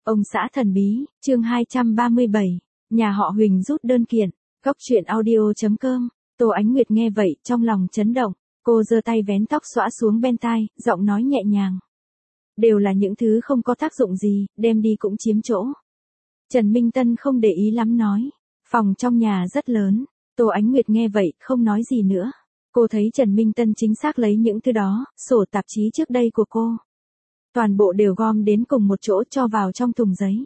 Ông xã thần bí, chương 237, nhà họ Huỳnh rút đơn kiện, góc truyện audio.com, Tô Ánh Nguyệt nghe vậy trong lòng chấn động, cô giơ tay vén tóc xõa xuống bên tai, giọng nói nhẹ nhàng. Đều là những thứ không có tác dụng gì, đem đi cũng chiếm chỗ. Trần Minh Tân không để ý lắm nói, phòng trong nhà rất lớn, Tô Ánh Nguyệt nghe vậy không nói gì nữa. Cô thấy Trần Minh Tân chính xác lấy những thứ đó, sổ tạp chí trước đây của cô. Toàn bộ đều gom đến cùng một chỗ cho vào trong thùng giấy.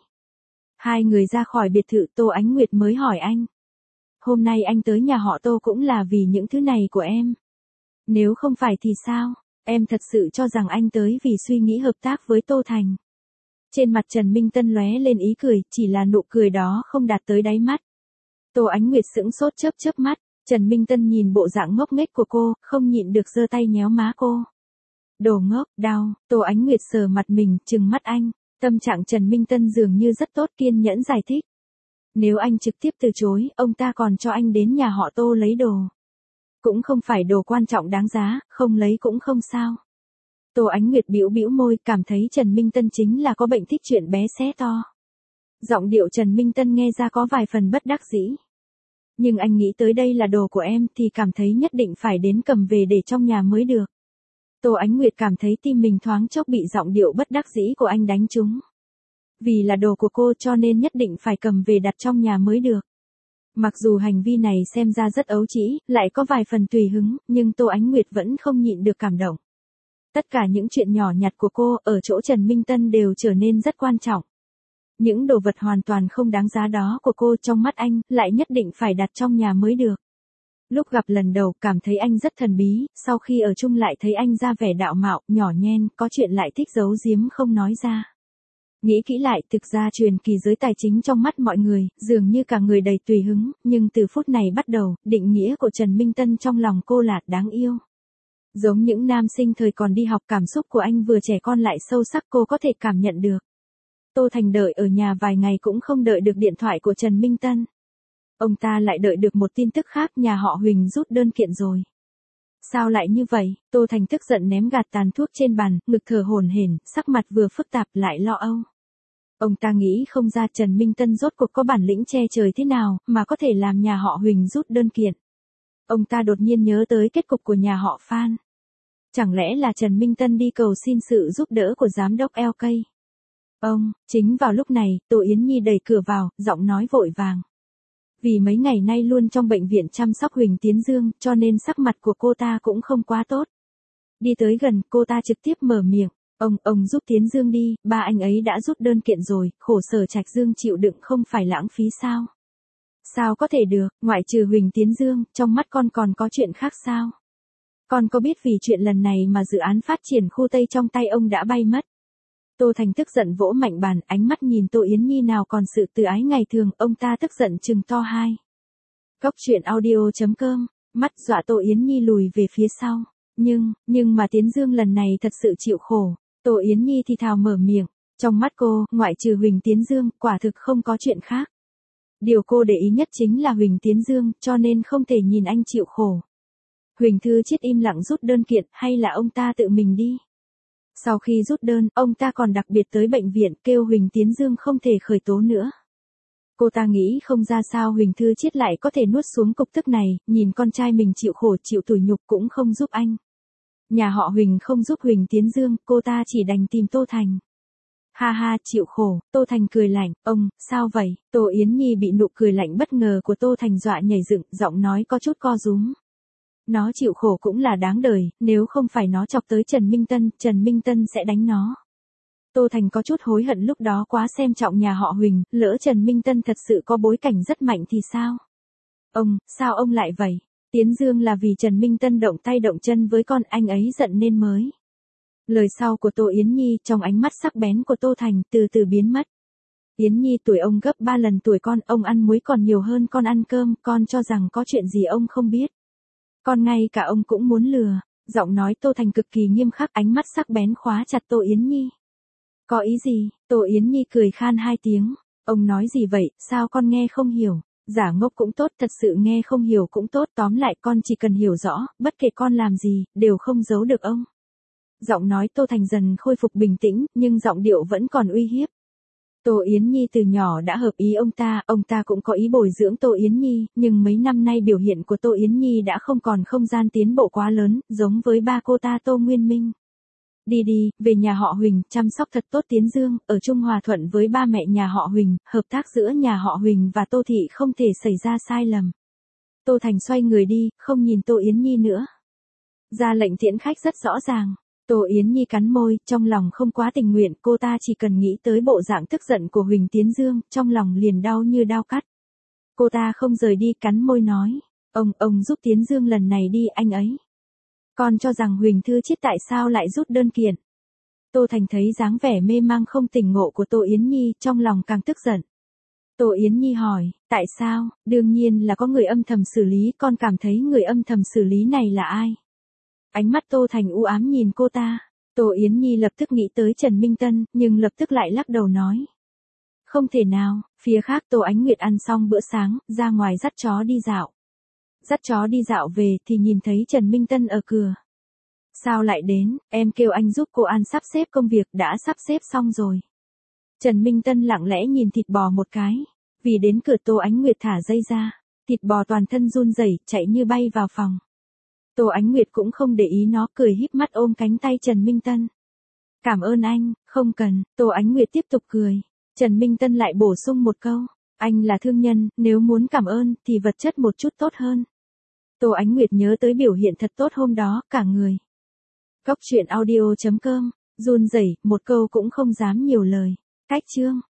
Hai người ra khỏi biệt thự Tô Ánh Nguyệt mới hỏi anh. Hôm nay anh tới nhà họ Tô cũng là vì những thứ này của em. Nếu không phải thì sao, em thật sự cho rằng anh tới vì suy nghĩ hợp tác với Tô Thành. Trên mặt Trần Minh Tân lóe lên ý cười, chỉ là nụ cười đó không đạt tới đáy mắt. Tô Ánh Nguyệt sững sốt chớp chớp mắt, Trần Minh Tân nhìn bộ dạng ngốc nghếch của cô, không nhịn được giơ tay nhéo má cô. Đồ ngốc, đau, Tô Ánh Nguyệt sờ mặt mình, trừng mắt anh, tâm trạng Trần Minh Tân dường như rất tốt, kiên nhẫn giải thích. Nếu anh trực tiếp từ chối, ông ta còn cho anh đến nhà họ Tô lấy đồ. Cũng không phải đồ quan trọng đáng giá, không lấy cũng không sao. Tô Ánh Nguyệt bĩu bĩu môi, cảm thấy Trần Minh Tân chính là có bệnh thích chuyện bé xé to. Giọng điệu Trần Minh Tân nghe ra có vài phần bất đắc dĩ. Nhưng anh nghĩ tới đây là đồ của em thì cảm thấy nhất định phải đến cầm về để trong nhà mới được. Tô Ánh Nguyệt cảm thấy tim mình thoáng chốc bị giọng điệu bất đắc dĩ của anh đánh trúng. Vì là đồ của cô cho nên nhất định phải cầm về đặt trong nhà mới được. Mặc dù hành vi này xem ra rất ấu trĩ, lại có vài phần tùy hứng, nhưng Tô Ánh Nguyệt vẫn không nhịn được cảm động. Tất cả những chuyện nhỏ nhặt của cô ở chỗ Trần Minh Tân đều trở nên rất quan trọng. Những đồ vật hoàn toàn không đáng giá đó của cô trong mắt anh, lại nhất định phải đặt trong nhà mới được. Lúc gặp lần đầu cảm thấy anh rất thần bí, sau khi ở chung lại thấy anh ra vẻ đạo mạo, nhỏ nhen, có chuyện lại thích giấu giếm không nói ra. Nghĩ kỹ lại, thực ra truyền kỳ giới tài chính trong mắt mọi người, dường như cả người đầy tùy hứng, nhưng từ phút này bắt đầu, định nghĩa của Trần Minh Tân trong lòng cô là đáng yêu. Giống những nam sinh thời còn đi học, cảm xúc của anh vừa trẻ con lại sâu sắc, cô có thể cảm nhận được. Tô Thành đợi ở nhà vài ngày cũng không đợi được điện thoại của Trần Minh Tân. Ông ta lại đợi được một tin tức khác, nhà họ Huỳnh rút đơn kiện rồi. Sao lại như vậy? Tô Thành tức giận ném gạt tàn thuốc trên bàn, ngực thở hổn hển, sắc mặt vừa phức tạp lại lo âu. Ông ta nghĩ không ra Trần Minh Tân rốt cuộc có bản lĩnh che trời thế nào mà có thể làm nhà họ Huỳnh rút đơn kiện. Ông ta đột nhiên nhớ tới kết cục của nhà họ Phan. Chẳng lẽ là Trần Minh Tân đi cầu xin sự giúp đỡ của giám đốc LK? Chính vào lúc này, Tô Yến Nhi đẩy cửa vào, giọng nói vội vàng. Vì mấy ngày nay luôn trong bệnh viện chăm sóc Huỳnh Tiến Dương, cho nên sắc mặt của cô ta cũng không quá tốt. Đi tới gần, cô ta trực tiếp mở miệng. Ông giúp Tiến Dương đi, ba anh ấy đã rút đơn kiện rồi, khổ sở Trạch Dương chịu đựng không phải lãng phí sao? Sao có thể được, ngoại trừ Huỳnh Tiến Dương, trong mắt con còn có chuyện khác sao? Con có biết vì chuyện lần này mà dự án phát triển khu Tây trong tay ông đã bay mất? Tô Thành tức giận vỗ mạnh bàn, ánh mắt nhìn Tô Yến Nhi nào còn sự từ ái ngày thường, ông ta tức giận trừng to hai. Góc truyện audio.com, mắt dọa Tô Yến Nhi lùi về phía sau. Nhưng mà Tiến Dương lần này thật sự chịu khổ. Tô Yến Nhi thì thào mở miệng. Trong mắt cô, ngoại trừ Huỳnh Tiến Dương, quả thực không có chuyện khác. Điều cô để ý nhất chính là Huỳnh Tiến Dương, cho nên không thể nhìn anh chịu khổ. Huỳnh Thư Chiết im lặng rút đơn kiện, hay là ông ta tự mình đi? Sau khi rút đơn, ông ta còn đặc biệt tới bệnh viện kêu Huỳnh Tiến Dương không thể khởi tố nữa. Cô ta nghĩ không ra sao Huỳnh Thư Chiết lại có thể nuốt xuống cục tức này, nhìn con trai mình chịu khổ chịu tủi nhục cũng không giúp anh. Nhà họ Huỳnh không giúp Huỳnh Tiến Dương, cô ta chỉ đành tìm Tô Thành. Ha ha, chịu khổ, Tô Thành cười lạnh, sao vậy? Tô Yến Nhi bị nụ cười lạnh bất ngờ của Tô Thành dọa nhảy dựng, giọng nói có chút co rúm. Nó chịu khổ cũng là đáng đời, nếu không phải nó chọc tới Trần Minh Tân sẽ đánh nó. Tô Thành có chút hối hận lúc đó quá xem trọng nhà họ Huỳnh, lỡ Trần Minh Tân thật sự có bối cảnh rất mạnh thì sao? Sao ông lại vậy? Tiến Dương là vì Trần Minh Tân động tay động chân với con anh ấy giận nên mới. Lời sau của Tô Yến Nhi trong ánh mắt sắc bén của Tô Thành từ từ biến mất. Yến Nhi tuổi ông gấp 3 lần tuổi con, ông ăn muối còn nhiều hơn con ăn cơm, con cho rằng có chuyện gì ông không biết. Con ngay cả ông cũng muốn lừa. Giọng nói Tô Thành cực kỳ nghiêm khắc, ánh mắt sắc bén khóa chặt Tô Yến Nhi. Có ý gì? Tô Yến Nhi cười khan hai tiếng. Ông nói gì vậy, sao con nghe không hiểu? Giả ngốc cũng tốt, thật sự nghe không hiểu cũng tốt, tóm lại con chỉ cần hiểu rõ, bất kể con làm gì, đều không giấu được ông. Giọng nói Tô Thành dần khôi phục bình tĩnh, nhưng giọng điệu vẫn còn uy hiếp. Tô Yến Nhi từ nhỏ đã hợp ý ông ta cũng có ý bồi dưỡng Tô Yến Nhi, nhưng mấy năm nay biểu hiện của Tô Yến Nhi đã không còn không gian tiến bộ quá lớn, giống với ba cô ta Tô Nguyên Minh. Đi đi, về nhà họ Huỳnh, chăm sóc thật tốt Tiến Dương, ở chung hòa thuận với ba mẹ nhà họ Huỳnh, hợp tác giữa nhà họ Huỳnh và Tô Thị không thể xảy ra sai lầm. Tô Thành xoay người đi, không nhìn Tô Yến Nhi nữa. Ra lệnh tiễn khách rất rõ ràng. Tô Yến Nhi cắn môi, trong lòng không quá tình nguyện, cô ta chỉ cần nghĩ tới bộ dạng tức giận của Huỳnh Tiến Dương, trong lòng liền đau như đao cắt. Cô ta không rời đi, cắn môi nói, ông giúp Tiến Dương lần này đi anh ấy. Con cho rằng Huỳnh Thư Chiết tại sao lại rút đơn kiện. Tô Thành thấy dáng vẻ mê mang không tỉnh ngộ của Tô Yến Nhi, trong lòng càng tức giận. Tô Yến Nhi hỏi, tại sao, đương nhiên là có người âm thầm xử lý, con cảm thấy người âm thầm xử lý này là ai? Ánh mắt Tô Thành u ám nhìn cô ta. Tô Yến Nhi lập tức nghĩ tới Trần Minh Tân, nhưng lập tức lại lắc đầu nói. Không thể nào. Phía khác Tô Ánh Nguyệt ăn xong bữa sáng, ra ngoài dắt chó đi dạo. Dắt chó đi dạo về thì nhìn thấy Trần Minh Tân ở cửa. Sao lại đến, em kêu anh giúp cô An sắp xếp công việc, đã sắp xếp xong rồi. Trần Minh Tân lặng lẽ nhìn thịt bò một cái. Vì đến cửa Tô Ánh Nguyệt thả dây ra. Thịt bò toàn thân run rẩy, chạy như bay vào phòng. Tô Ánh Nguyệt cũng không để ý nó, cười híp mắt ôm cánh tay Trần Minh Tân. Cảm ơn anh, không cần. Tô Ánh Nguyệt tiếp tục cười. Trần Minh Tân lại bổ sung một câu. Anh là thương nhân, nếu muốn cảm ơn thì vật chất một chút tốt hơn. Tô Ánh Nguyệt nhớ tới biểu hiện thật tốt hôm đó, cả người. Cóc truyện audio.com, run rẩy, một câu cũng không dám nhiều lời. Cách chương.